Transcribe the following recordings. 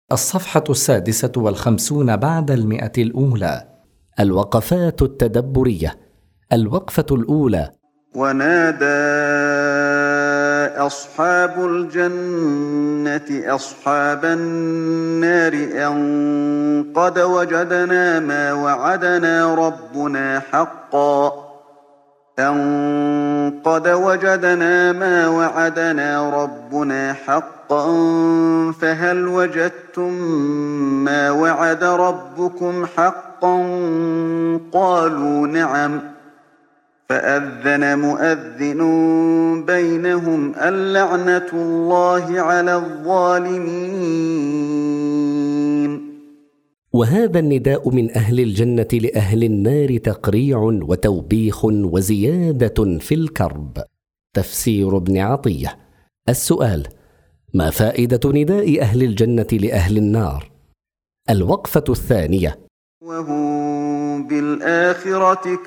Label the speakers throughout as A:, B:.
A: الصفحة 56 بعد 100. الوقفات التدبرية. الوقفة الأولى:
B: ونادى أصحاب الجنة أصحاب النار أن قد وجدنا ما وعدنا ربنا حقا فهل وجدتم ما وعد ربكم حقا قالوا نعم فأذن مؤذن بينهم اللعنة الله على الظالمين.
C: وهذا النداء من أهل الجنة لأهل النار تقريع وتوبيخ وزيادة في الكرب. تفسير ابن عطية. السؤال: ما فائدة نداء أهل الجنة لأهل النار؟ الوقفة الثانية:
B: وهم بالآخرة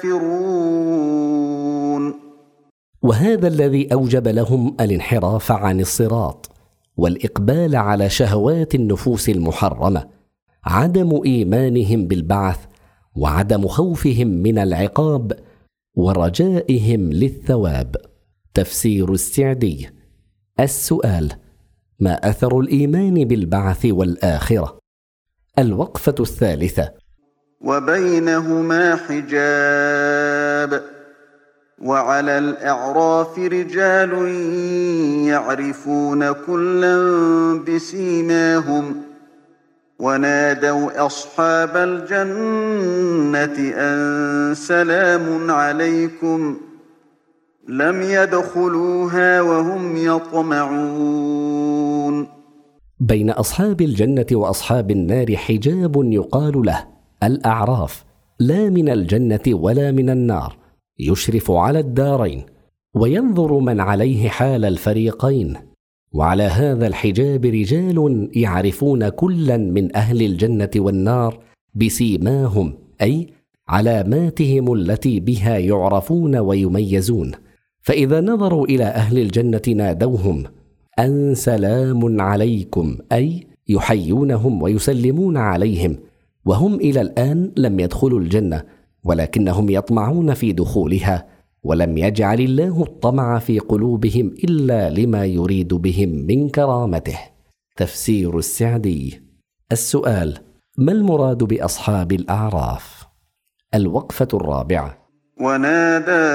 B: كافرون.
C: وهذا الذي أوجب لهم الانحراف عن الصراط والإقبال على شهوات النفوس المحرمة، عدم إيمانهم بالبعث وعدم خوفهم من العقاب ورجائهم للثواب. تفسير السعدي. السؤال: ما أثر الإيمان بالبعث والآخرة؟ الوقفة الثالثة:
B: وبينهما حجاب وعلى الأعراف رجال يعرفون كلا بسيماهم ونادوا أصحاب الجنة أن سلام عليكم لم يدخلوها وهم يطمعون.
C: بين أصحاب الجنة وأصحاب النار حجاب يقال له الأعراف، لا من الجنة ولا من النار، يشرف على الدارين وينظر من عليه حال الفريقين. وعلى هذا الحجاب رجال يعرفون كلا من أهل الجنة والنار بسيماهم، أي علاماتهم التي بها يعرفون ويميزون. فإذا نظروا إلى أهل الجنة نادوهم أن سلام عليكم، أي يحيونهم ويسلمون عليهم، وهم إلى الآن لم يدخلوا الجنة ولكنهم يطمعون في دخولها، ولم يجعل الله الطمع في قلوبهم إلا لما يريد بهم من كرامته. تفسير السعدي. السؤال: ما المراد بأصحاب الأعراف؟ الوقفة الرابعة:
B: ونادى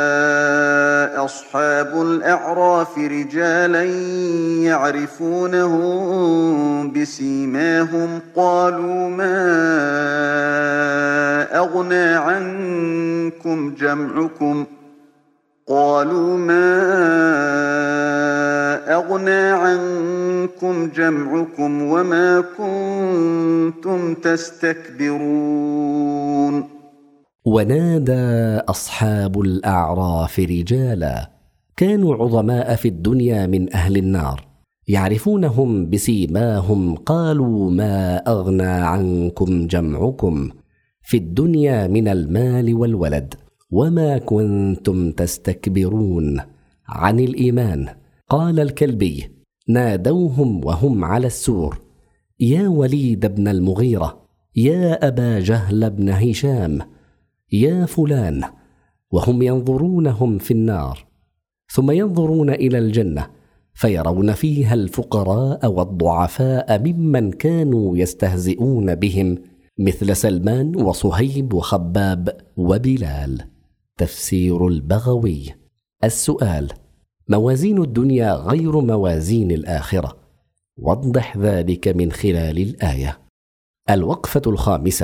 B: أصحاب الأعراف رجالا يعرفونهم بسيماهم قالوا ما أغنى عنكم جمعكم وما كنتم تستكبرون.
C: ونادى أصحاب الأعراف رجالا كانوا عظماء في الدنيا من أهل النار يعرفونهم بسيماهم قالوا ما أغنى عنكم جمعكم في الدنيا من المال والولد وما كنتم تستكبرون عن الإيمان. قال الكلبي: نادوهم وهم على السور: يا وليد بن المغيرة، يا أبا جهل بن هشام، يا فلان، وهم ينظرونهم في النار، ثم ينظرون إلى الجنة فيرون فيها الفقراء والضعفاء ممن كانوا يستهزئون بهم مثل سلمان وصهيب وخباب وبلال. تفسير البغوي. السؤال: موازين الدنيا غير موازين الآخرة، وضح ذلك من خلال الآية. الوقفة الخامسة: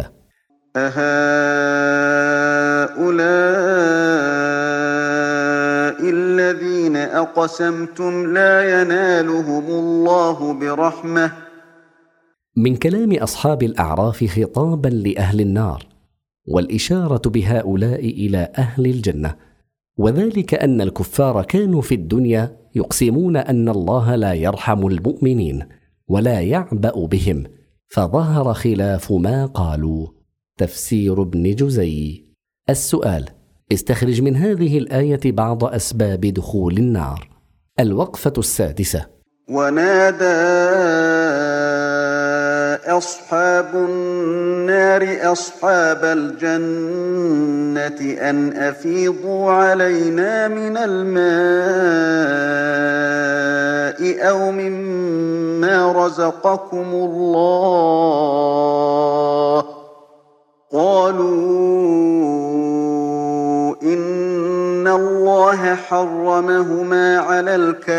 B: أهؤلاء الذين أقسمتم لا ينالهم الله برحمة.
C: من كلام أصحاب الأعراف خطابا لأهل النار، والإشارة بهؤلاء إلى أهل الجنة، وذلك أن الكفار كانوا في الدنيا يقسمون أن الله لا يرحم المؤمنين ولا يعبأ بهم، فظهر خلاف ما قالوا. تفسير ابن جزي. السؤال: استخرج من هذه الآية بعض أسباب دخول النار. الوقفة السادسة:
B: ونادى أصحاب النار أصحاب الجنة أن أفيضوا علينا من الماء أو مما رزقكم الله. قالوا إن الله حرمهما على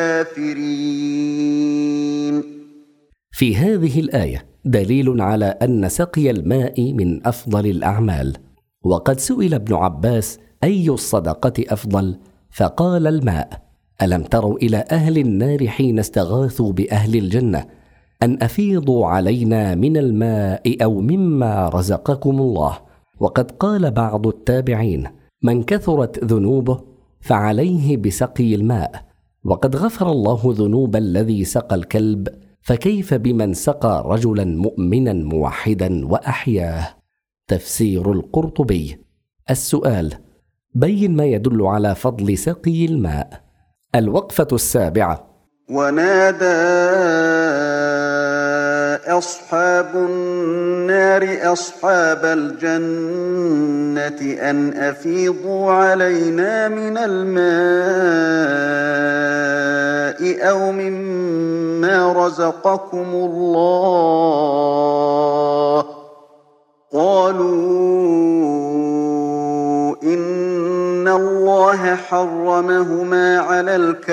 B: الكافرين.
C: في هذه الآية دليل على أن سقي الماء من أفضل الأعمال. وقد سئل ابن عباس أي الصدقة أفضل؟ فقال الماء. ألم تروا إلى أهل النار حين استغاثوا بأهل الجنة أن أفيضوا علينا من الماء أو مما رزقكم الله؟ وقد قال بعض التابعين من كثرت ذنوبه فعليه بسقي الماء، وقد غفر الله ذنوب الذي سقى الكلب، فكيف بمن سقى رجلا مؤمنا موحدا وأحياه؟ تفسير القرطبي. السؤال: بين ما يدل على فضل سقي الماء. الوقفة السابعة:
B: ونادى أصحاب النار أصحاب الجنة أن أفيضوا علينا من الماء أو مما رزقكم الله. قالوا إن الله حرمهما على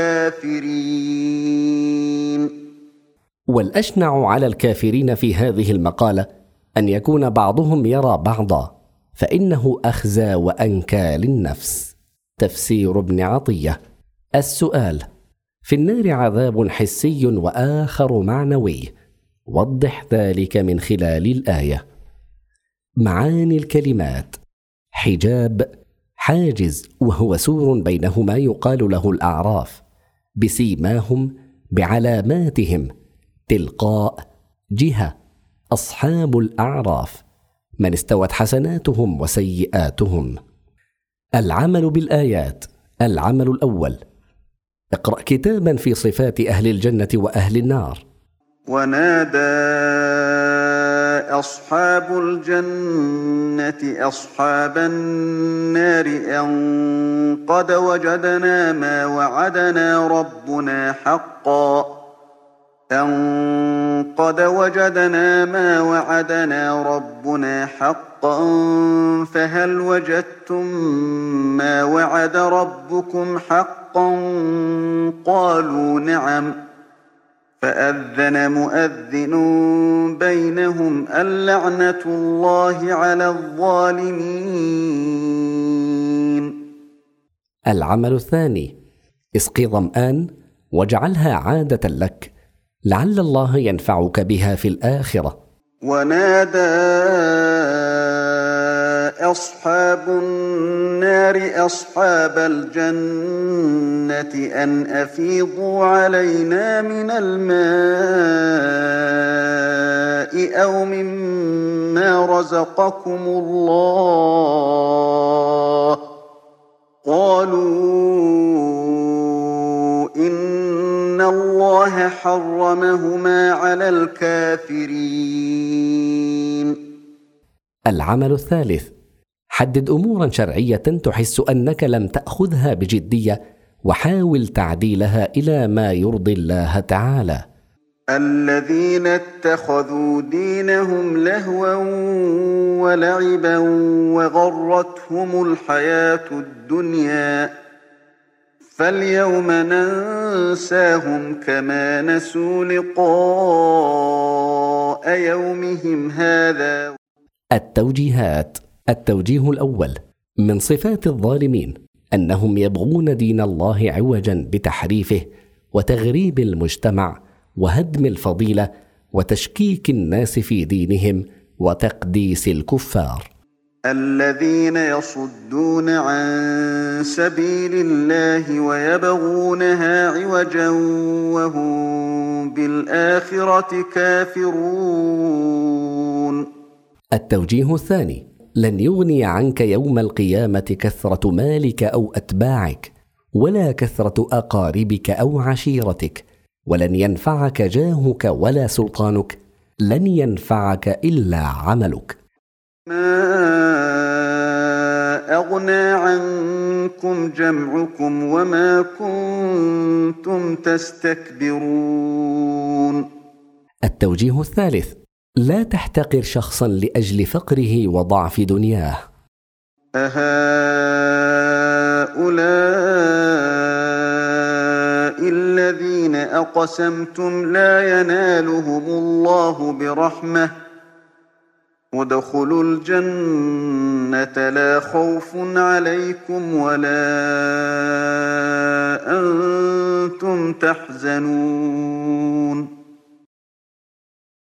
B: الكافرين.
C: والأشنع على الكافرين في هذه المقالة أن يكون بعضهم يرى بعضا، فإنه أخزى وأنكى للنفس. تفسير ابن عطية. السؤال: في النار عذاب حسي وآخر معنوي، وضح ذلك من خلال الآية. معاني الكلمات: حجاب، حاجز وهو سور بينهما يقال له الأعراف، بسيماهم، بعلاماتهم، تلقاء، جهة، أصحاب الأعراف، من استوت حسناتهم وسيئاتهم. العمل بالآيات. العمل الأول: اقرأ كتابا في صفات أهل الجنة وأهل النار.
B: ونادى أصحاب الجنة أصحاب النار أن قد وجدنا ما وعدنا ربنا حقا فهل وجدتم ما وعد ربكم حقا؟ قالوا نعم. فأذن مؤذن بينهم اللعنة الله على الظالمين.
C: العمل الثاني: اسقي ظمآن واجعلها عادة لك، لعل الله ينفعك بها في الآخرة.
B: ونادى أصحاب النار أصحاب الجنة أن أفيضوا علينا من الماء أو مما رزقكم الله. قالوا إن الله حرمهما على الكافرين.
C: العمل الثالث: حدد أمورا شرعية تحس أنك لم تأخذها بجدية، وحاول تعديلها إلى ما يرضي الله تعالى.
B: الذين اتخذوا دينهم لهوا ولعبا وغرتهم الحياة الدنيا، فاليوم ننساهم كما نسوا لقاء يومهم هذا.
C: التوجيهات. التوجيه الأول: من صفات الظالمين أنهم يبغون دين الله عوجا بتحريفه وتغريب المجتمع وهدم الفضيلة وتشكيك الناس في دينهم وتقديس الكفار.
B: الذين يصدون عن سبيل الله ويبغونها عوجا وهم بالآخرة كافرون.
C: التوجيه الثاني: لن يغني عنك يوم القيامة كثرة مالك أو أتباعك، ولا كثرة أقاربك أو عشيرتك، ولن ينفعك جاهك ولا سلطانك، لن ينفعك إلا عملك.
B: ما أغنى عنكم جمعكم وما كنتم تستكبرون.
C: التوجيه الثالث: لا تحتقر شخصا لأجل فقره وضعف دنياه.
B: أهؤلاء الذين أقسمتم لا ينالهم الله برحمة وادخلوا الجنة لا خوف عليكم ولا أنتم تحزنون.